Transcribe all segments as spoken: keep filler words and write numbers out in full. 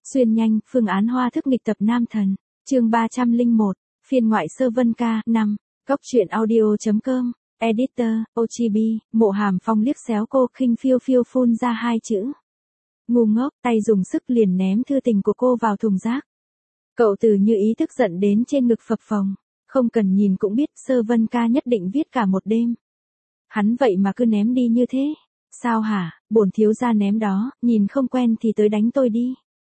Xuyên nhanh, phương án hoa thức nghịch tập nam thần. Chương ba trăm lẻ một, phiên ngoại sơ vân ca, năm. Góc truyện audio chấm com, editor, ô giê bê, Mộ Hàm Phong liếc xéo cô khinh phiêu phiêu phun ra hai chữ. Ngu ngốc, tay dùng sức liền ném thư tình của cô vào thùng rác. Cậu Từ Như Ý tức giận đến trên ngực phập phồng, không cần nhìn cũng biết sơ vân ca nhất định viết cả một đêm. Hắn vậy mà cứ ném đi như thế. Sao hả, bổn thiếu gia ném đó, nhìn không quen thì tới đánh tôi đi.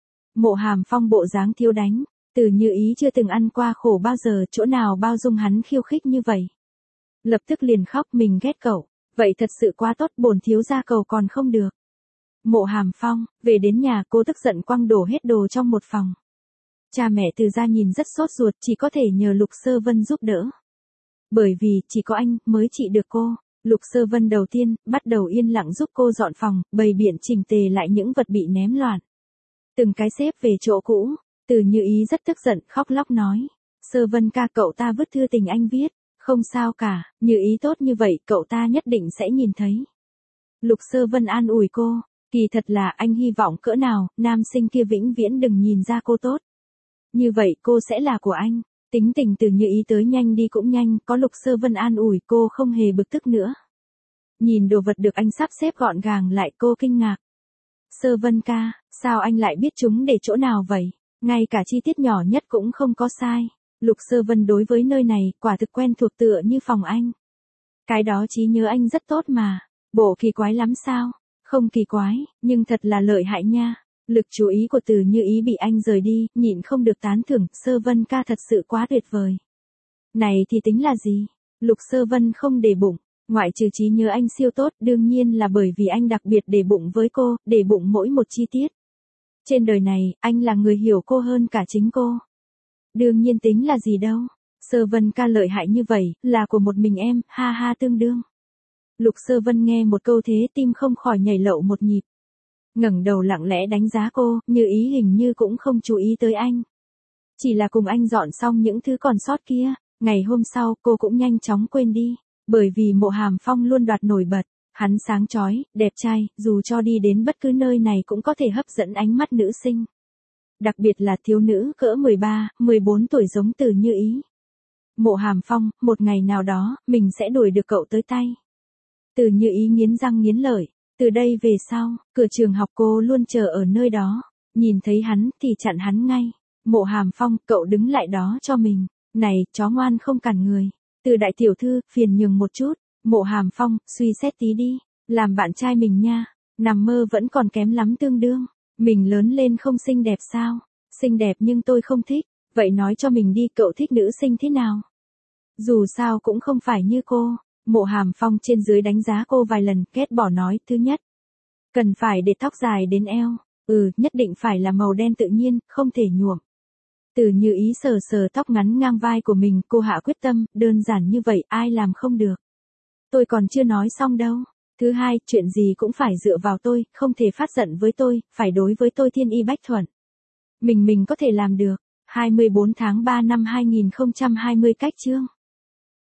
Mộ Hàm Phong bộ dáng thiếu đánh, Từ Như Ý chưa từng ăn qua khổ bao giờ, chỗ nào bao dung hắn khiêu khích như vậy. Lập tức liền khóc, mình ghét cậu, vậy thật sự quá tốt, bổn thiếu gia cầu còn không được. Mộ Hàm Phong, về đến nhà cô tức giận quăng đổ hết đồ trong một phòng. Cha mẹ Từ gia nhìn rất sốt ruột, chỉ có thể nhờ Lục Sơ Vân giúp đỡ. Bởi vì chỉ có anh mới trị được cô. Lục Sơ Vân đầu tiên bắt đầu yên lặng giúp cô dọn phòng, bày biện chỉnh tề lại những vật bị ném loạn. Từng cái xếp về chỗ cũ. Từ Như Ý rất tức giận, khóc lóc nói: Sơ Vân ca, cậu ta vứt thư tình anh viết, không sao cả, Như Ý tốt như vậy cậu ta nhất định sẽ nhìn thấy. Lục Sơ Vân an ủi cô, kỳ thật là anh hy vọng cỡ nào nam sinh kia vĩnh viễn đừng nhìn ra cô tốt. Như vậy cô sẽ là của anh. Tính tình Từ Như Ý tới nhanh đi cũng nhanh, có Lục Sơ Vân an ủi cô không hề bực tức nữa. Nhìn đồ vật được anh sắp xếp gọn gàng lại, cô kinh ngạc. Sơ Vân ca, sao anh lại biết chúng để chỗ nào vậy? Ngay cả chi tiết nhỏ nhất cũng không có sai. Lục Sơ Vân đối với nơi này quả thực quen thuộc tựa như phòng anh. Cái đó trí nhớ anh rất tốt mà. Bộ kỳ quái lắm sao? Không kỳ quái, nhưng thật là lợi hại nha. Lực chú ý của Từ Như Ý bị anh rời đi, nhịn không được tán thưởng, Sơ Vân ca thật sự quá tuyệt vời. Này thì tính là gì? Lục Sơ Vân không để bụng, ngoại trừ trí nhớ anh siêu tốt, đương nhiên là bởi vì anh đặc biệt để bụng với cô, để bụng mỗi một chi tiết. Trên đời này, anh là người hiểu cô hơn cả chính cô. Đương nhiên tính là gì đâu. Sơ Vân ca lợi hại như vậy, là của một mình em, ha ha tương đương. Lục Sơ Vân nghe một câu thế tim không khỏi nhảy lậu một nhịp. Ngẩng đầu lặng lẽ đánh giá cô, Như Ý hình như cũng không chú ý tới anh. Chỉ là cùng anh dọn xong những thứ còn sót kia, ngày hôm sau cô cũng nhanh chóng quên đi, bởi vì Mộ Hàm Phong luôn đoạt nổi bật, hắn sáng chói, đẹp trai, dù cho đi đến bất cứ nơi này cũng có thể hấp dẫn ánh mắt nữ sinh. Đặc biệt là thiếu nữ cỡ mười ba, mười bốn tuổi giống Từ Như Ý. Mộ Hàm Phong, một ngày nào đó, mình sẽ đuổi được cậu tới tay. Từ Như Ý nghiến răng nghiến lợi. Từ đây về sau, cửa trường học cô luôn chờ ở nơi đó. Nhìn thấy hắn thì chặn hắn ngay. Mộ Hàm Phong, cậu đứng lại đó cho mình. Này, chó ngoan không cản người. Từ đại tiểu thư, phiền nhường một chút. Mộ Hàm Phong, suy xét tí đi. Làm bạn trai mình nha. Nằm mơ vẫn còn kém lắm tương đương. Mình lớn lên không xinh đẹp sao? Xinh đẹp nhưng tôi không thích. Vậy nói cho mình đi, cậu thích nữ sinh thế nào? Dù sao cũng không phải như cô. Mộ Hàm Phong trên dưới đánh giá cô vài lần, ghét bỏ nói, thứ nhất, cần phải để tóc dài đến eo, ừ, nhất định phải là màu đen tự nhiên, không thể nhuộm. Từ Như Ý sờ sờ tóc ngắn ngang vai của mình, cô hạ quyết tâm, đơn giản như vậy, ai làm không được. Tôi còn chưa nói xong đâu. Thứ hai, chuyện gì cũng phải dựa vào tôi, không thể phát giận với tôi, phải đối với tôi thiên y bách thuận. Mình mình có thể làm được. hai mươi bốn tháng ba năm hai nghìn không trăm hai mươi cách chương.